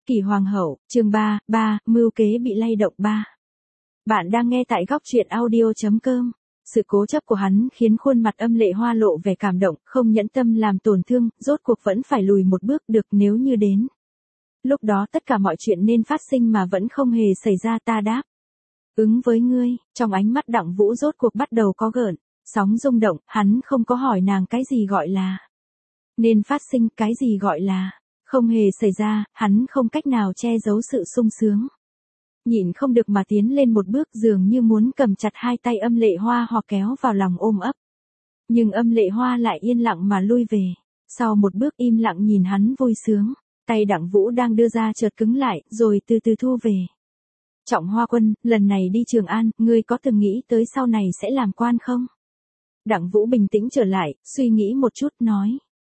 Kỳ Hoàng hậu, chương 3, mưu kế bị lay động 3. Bạn đang nghe tại góc truyện audio.com. Sự cố chấp của hắn khiến khuôn mặt Âm Lệ Hoa lộ vẻ cảm động, không nhẫn tâm làm tổn thương, rốt cuộc vẫn phải lùi một bước được nếu như đến. Lúc đó tất cả mọi chuyện nên phát sinh mà vẫn không hề xảy ra, ta đáp. Ứng với ngươi, trong ánh mắt Đặng Vũ rốt cuộc bắt đầu có gợn, sóng rung động, hắn không có hỏi nàng cái gì gọi là nên phát sinh, cái gì gọi là không hề xảy ra, hắn không cách nào che giấu sự sung sướng. Nhịn không được mà tiến lên một bước, dường như muốn cầm chặt hai tay Âm Lệ Hoa hoặc kéo vào lòng ôm ấp. Nhưng Âm Lệ Hoa lại yên lặng mà lui về. Sau một bước im lặng nhìn hắn vui sướng, tay Đặng Vũ đang đưa ra chợt cứng lại, rồi từ từ thu về. Trọng Hoa Quân, lần này đi Trường An, ngươi có từng nghĩ tới sau này sẽ làm quan không? Đặng Vũ bình tĩnh trở lại, suy nghĩ một chút, nói.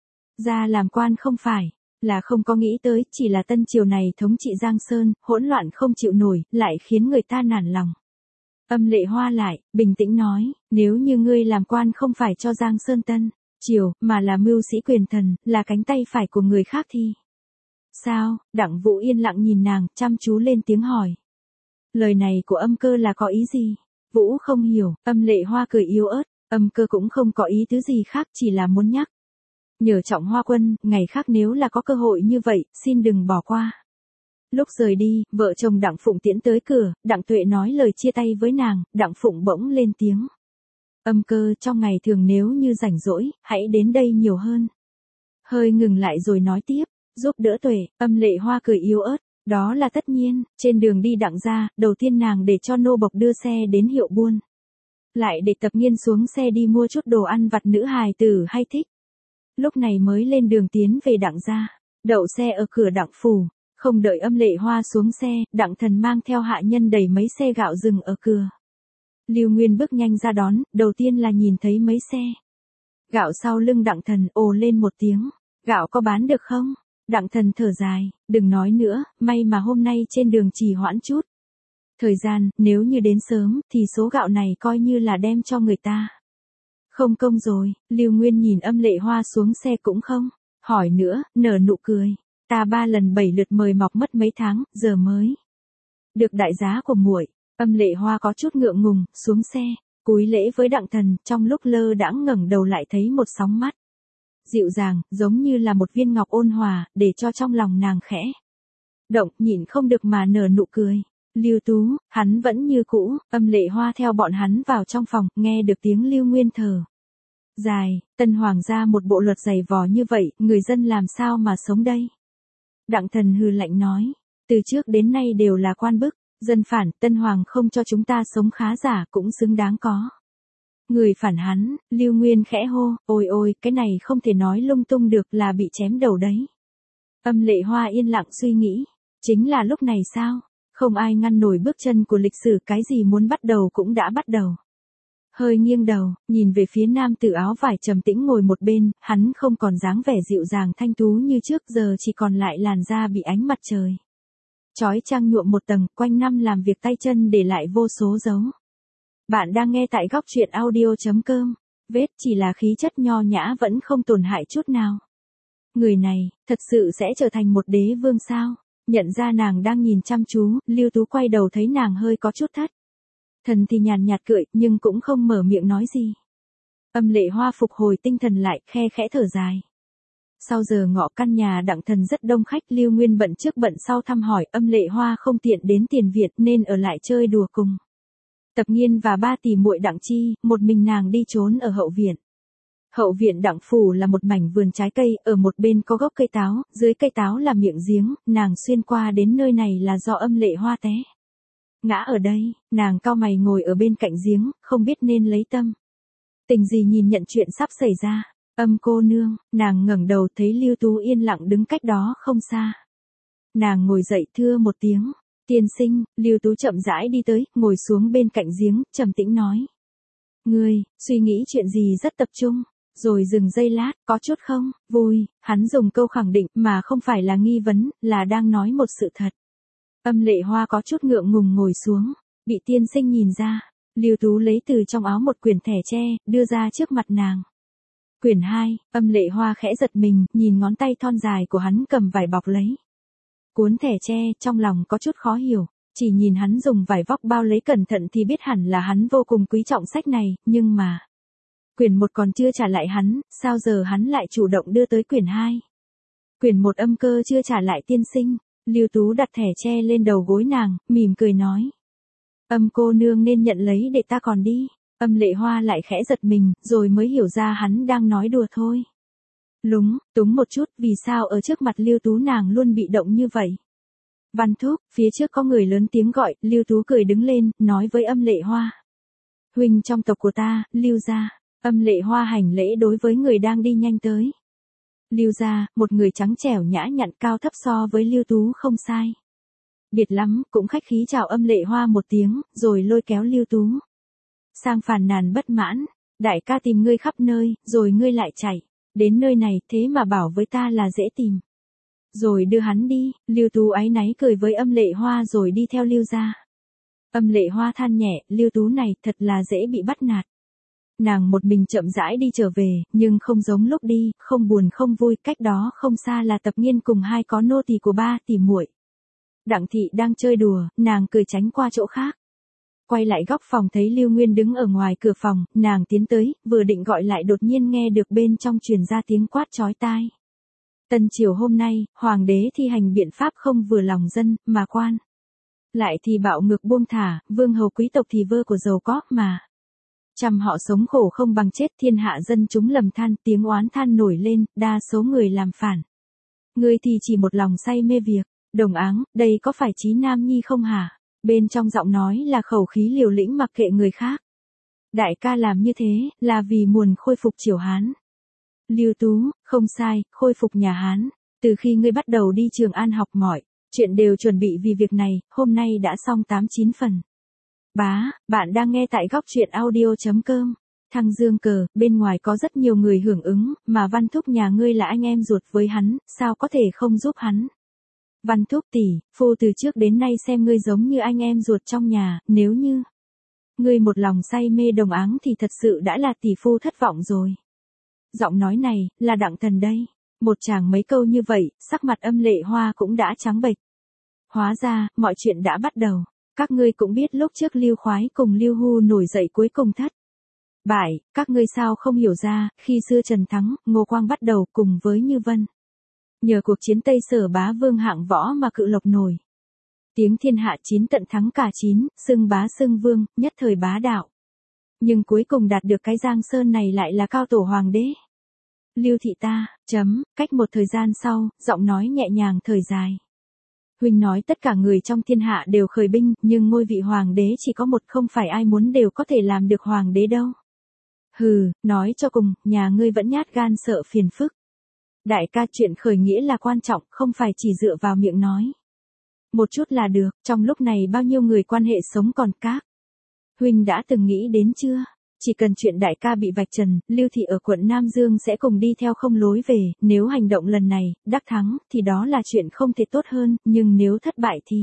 Ra làm quan không phải là không có nghĩ tới, chỉ là tân triều này thống trị Giang Sơn, hỗn loạn không chịu nổi, lại khiến người ta nản lòng. Âm Lệ Hoa lại, bình tĩnh nói, nếu như ngươi làm quan không phải cho Giang Sơn tân triều, mà là mưu sĩ quyền thần, là cánh tay phải của người khác thì sao? Đặng Vũ yên lặng nhìn nàng, chăm chú lên tiếng hỏi. Lời này của Âm Cơ là có ý gì? Vũ không hiểu. Âm Lệ Hoa cười yếu ớt, Âm Cơ cũng không có ý tứ gì khác, chỉ là muốn nhắc nhờ Trọng Hoa Quân, ngày khác nếu là có cơ hội như vậy, xin đừng bỏ qua. Lúc rời đi, vợ chồng Đặng Phụng tiễn tới cửa, Đặng Tuệ nói lời chia tay với nàng, Đặng Phụng bỗng lên tiếng. Âm Cơ, trong ngày thường nếu như rảnh rỗi, hãy đến đây nhiều hơn. Hơi ngừng lại rồi nói tiếp, giúp đỡ Tuệ. Âm Lệ Hoa cười yếu ớt, đó là tất nhiên. Trên đường đi Đặng gia, đầu tiên nàng để cho nô bộc đưa xe đến hiệu buôn. Lại để Tập Nghiên xuống xe đi mua chút đồ ăn vặt nữ hài tử hay thích. Lúc này mới lên đường tiến về Đặng gia, đậu xe ở cửa Đặng phủ, không đợi Âm Lệ Hoa xuống xe, Đặng Thần mang theo hạ nhân đẩy mấy xe gạo dừng ở cửa. Lưu Nguyên bước nhanh ra đón, đầu tiên là nhìn thấy mấy xe gạo sau lưng Đặng Thần, ồ lên một tiếng, gạo có bán được không? Đặng Thần thở dài, đừng nói nữa, may mà hôm nay trên đường trì hoãn chút thời gian, nếu như đến sớm thì số gạo này coi như là đem cho người ta không công rồi. Lưu Nguyên nhìn Âm Lệ Hoa xuống xe cũng không hỏi nữa, nở nụ cười. Ta 3 lần 7 lượt mời mọc mất mấy tháng, giờ mới được đại giá của muội. Âm Lệ Hoa có chút ngượng ngùng, xuống xe, cúi lễ với Đặng Thần, trong lúc lơ đãng ngẩng đầu lại thấy một sóng mắt dịu dàng, giống như là một viên ngọc ôn hòa, để cho trong lòng nàng khẽ động, nhịn không được mà nở nụ cười. Lưu Tú, hắn vẫn như cũ. Âm Lệ Hoa theo bọn hắn vào trong phòng, nghe được tiếng Lưu Nguyên thở dài, Tân Hoàng gia một bộ luật dày vò như vậy, người dân làm sao mà sống đây? Đặng Thần hừ lạnh nói, từ trước đến nay đều là quan bức, dân phản, Tân Hoàng không cho chúng ta sống khá giả cũng xứng đáng có người phản hắn. Lưu Nguyên khẽ hô, ôi ôi, cái này không thể nói lung tung được, là bị chém đầu đấy. Âm Lệ Hoa yên lặng suy nghĩ, chính là lúc này sao? Không ai ngăn nổi bước chân của lịch sử, cái gì muốn bắt đầu cũng đã bắt đầu. Hơi nghiêng đầu, nhìn về phía nam tử áo vải trầm tĩnh ngồi một bên, hắn không còn dáng vẻ dịu dàng thanh tú như trước, giờ chỉ còn lại làn da bị ánh mặt trời chói chang nhuộm một tầng, quanh năm làm việc tay chân để lại vô số dấu. Bạn đang nghe tại góc truyện audio.com. Vết chỉ là khí chất nho nhã vẫn không tổn hại chút nào. Người này, thật sự sẽ trở thành một đế vương sao? Nhận ra nàng đang nhìn chăm chú, Lưu Tú quay đầu thấy nàng hơi có chút thất thần thì nhàn nhạt cười, nhưng cũng không mở miệng nói gì. Âm Lệ Hoa phục hồi tinh thần lại, khe khẽ thở dài. Sau giờ ngọ căn nhà Đặng Thần rất đông khách, Lưu Nguyên bận trước bận sau thăm hỏi, Âm Lệ Hoa không tiện đến tiền viện nên ở lại chơi đùa cùng Tập Nghiên và 3 tỷ muội Đặng Chi, một mình nàng đi trốn ở hậu viện. Hậu viện Đặng phủ là một mảnh vườn trái cây, ở một bên có gốc cây táo, dưới cây táo là miệng giếng, nàng xuyên qua đến nơi này là do Âm Lệ Hoa té ngã ở đây, nàng cau mày ngồi ở bên cạnh giếng, không biết nên lấy tâm tình gì nhìn nhận chuyện sắp xảy ra. Âm cô nương, nàng ngẩng đầu thấy Lưu Tú yên lặng đứng cách đó không xa. Nàng ngồi dậy thưa một tiếng, tiên sinh. Lưu Tú chậm rãi đi tới, ngồi xuống bên cạnh giếng, trầm tĩnh nói. Ngươi, suy nghĩ chuyện gì rất tập trung, rồi dừng giây lát, có chút không vui. Hắn dùng câu khẳng định mà không phải là nghi vấn, là đang nói một sự thật. Âm Lệ Hoa có chút ngượng ngùng ngồi xuống, bị tiên sinh nhìn ra. Lưu Tú lấy từ trong áo một quyển thẻ tre, đưa ra trước mặt nàng. Quyển 2, Âm Lệ Hoa khẽ giật mình, nhìn ngón tay thon dài của hắn cầm vải bọc lấy cuốn thẻ tre, trong lòng có chút khó hiểu. Chỉ nhìn hắn dùng vải vóc bao lấy cẩn thận thì biết hẳn là hắn vô cùng quý trọng sách này, nhưng mà quyển 1 còn chưa trả lại hắn, sao giờ hắn lại chủ động đưa tới quyển 2? Quyển 1 âm cơ chưa trả lại tiên sinh. Lưu Tú đặt thẻ tre lên đầu gối nàng, mỉm cười nói. Âm cô nương nên nhận lấy để ta còn đi. Âm Lệ Hoa lại khẽ giật mình, rồi mới hiểu ra hắn đang nói đùa thôi. Lúng túng một chút, vì sao ở trước mặt Lưu Tú nàng luôn bị động như vậy? Văn Thúc, phía trước có người lớn tiếng gọi, Lưu Tú cười đứng lên, nói với Âm Lệ Hoa. Huynh trong tộc của ta, Lưu gia. Âm Lệ Hoa hành lễ đối với người đang đi nhanh tới. Lưu gia, một người trắng trẻo nhã nhặn cao thấp so với Lưu Tú không sai. Biệt lắm, cũng khách khí chào Âm Lệ Hoa một tiếng, rồi lôi kéo Lưu Tú sang phàn nàn bất mãn. Đại ca tìm ngươi khắp nơi, rồi ngươi lại chạy. Đến nơi này, thế mà bảo với ta là dễ tìm. Rồi đưa hắn đi, Lưu Tú áy náy cười với Âm Lệ Hoa rồi đi theo Lưu gia. Âm Lệ Hoa than nhẹ, Lưu Tú này thật là dễ bị bắt nạt. Nàng một mình chậm rãi đi trở về, nhưng không giống lúc đi, không buồn không vui, cách đó không xa là Tập Nghiên cùng 2 có nô tỳ của 3 tỷ muội. Đặng thị đang chơi đùa, nàng cười tránh qua chỗ khác. Quay lại góc phòng thấy Lưu Nguyên đứng ở ngoài cửa phòng, nàng tiến tới, vừa định gọi lại đột nhiên nghe được bên trong truyền ra tiếng quát chói tai. Tân triều hôm nay, hoàng đế thi hành biện pháp không vừa lòng dân, mà quan lại thì bạo ngược buông thả, vương hầu quý tộc thì vơ của giàu có mà. Trăm họ sống khổ không bằng chết, thiên hạ dân chúng lầm than, tiếng oán than nổi lên, đa số người làm phản. Ngươi thì chỉ một lòng say mê việc, đồng áng, đây có phải Chí Nam Nhi không hả? Bên trong giọng nói là khẩu khí liều lĩnh mặc kệ người khác. Đại ca làm như thế, là vì muốn khôi phục triều Hán. Lưu Tú, không sai, khôi phục nhà Hán. Từ khi ngươi bắt đầu đi Trường An học mọi chuyện đều chuẩn bị vì việc này, hôm nay đã xong 8-9 phần. Bạn đang nghe tại góc truyện audio.com. Thăng dương cờ, bên ngoài có rất nhiều người hưởng ứng, mà Văn Thúc nhà ngươi là anh em ruột với hắn, sao có thể không giúp hắn? Văn Thúc tỷ, phu từ trước đến nay xem ngươi giống như anh em ruột trong nhà, nếu như ngươi một lòng say mê đồng áng thì thật sự đã là tỷ phu thất vọng rồi. Giọng nói này, là Đặng Thần đây. Một chàng mấy câu như vậy, sắc mặt Âm Lệ Hoa cũng đã trắng bệch. Hóa ra, mọi chuyện đã bắt đầu. Các ngươi cũng biết lúc trước Lưu Khoái cùng Lưu Hu nổi dậy cuối cùng thất bại, các ngươi sao không hiểu ra, khi xưa Trần Thắng, Ngô Quang bắt đầu cùng với Như Vân. Nhờ cuộc chiến Tây Sở bá vương hạng võ mà cự lộc nổi tiếng thiên hạ, 9 tận thắng cả 9, xưng bá xưng vương, nhất thời bá đạo. Nhưng cuối cùng đạt được cái Giang Sơn này lại là cao tổ hoàng đế. Lưu thị ta, cách một thời gian sau, giọng nói nhẹ nhàng thở dài. Huynh nói tất cả người trong thiên hạ đều khởi binh, nhưng ngôi vị hoàng đế chỉ có một, không phải ai muốn đều có thể làm được hoàng đế đâu. Hừ, nói cho cùng, nhà ngươi vẫn nhát gan sợ phiền phức. Đại ca, chuyện khởi nghĩa là quan trọng, không phải chỉ dựa vào miệng nói. Một chút là được, trong lúc này bao nhiêu người quan hệ sống còn các. Huynh đã từng nghĩ đến chưa? Chỉ cần chuyện đại ca bị vạch trần, Lưu thị ở quận Nam Dương sẽ cùng đi theo không lối về, nếu hành động lần này, đắc thắng, thì đó là chuyện không thể tốt hơn, nhưng nếu thất bại thì...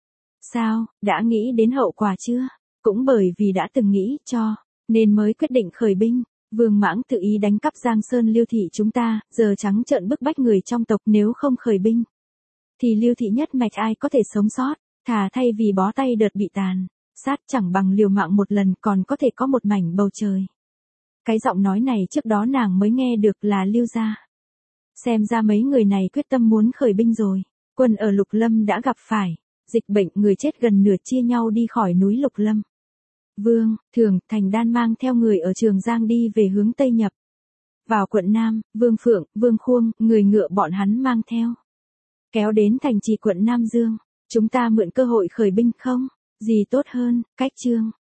Sao, đã nghĩ đến hậu quả chưa? Cũng bởi vì đã từng nghĩ cho, nên mới quyết định khởi binh. Vương Mãng tự ý đánh cắp Giang Sơn Lưu thị chúng ta, giờ trắng trợn bức bách người trong tộc, nếu không khởi binh thì Lưu thị nhất mạch ai có thể sống sót, thà thay vì bó tay đợt bị tàn sát chẳng bằng liều mạng một lần còn có thể có một mảnh bầu trời. Cái giọng nói này trước đó nàng mới nghe được là Lưu gia. Xem ra mấy người này quyết tâm muốn khởi binh rồi. Quân ở Lục Lâm đã gặp phải dịch bệnh, người chết gần nửa chia nhau đi khỏi núi Lục Lâm. Vương, Thường, Thành Đan mang theo người ở Trường Giang đi về hướng Tây nhập vào quận Nam, Vương Phượng, Vương Khuông, người ngựa bọn hắn mang theo kéo đến thành trì quận Nam Dương. Chúng ta mượn cơ hội khởi binh không? Gì tốt hơn, cách chương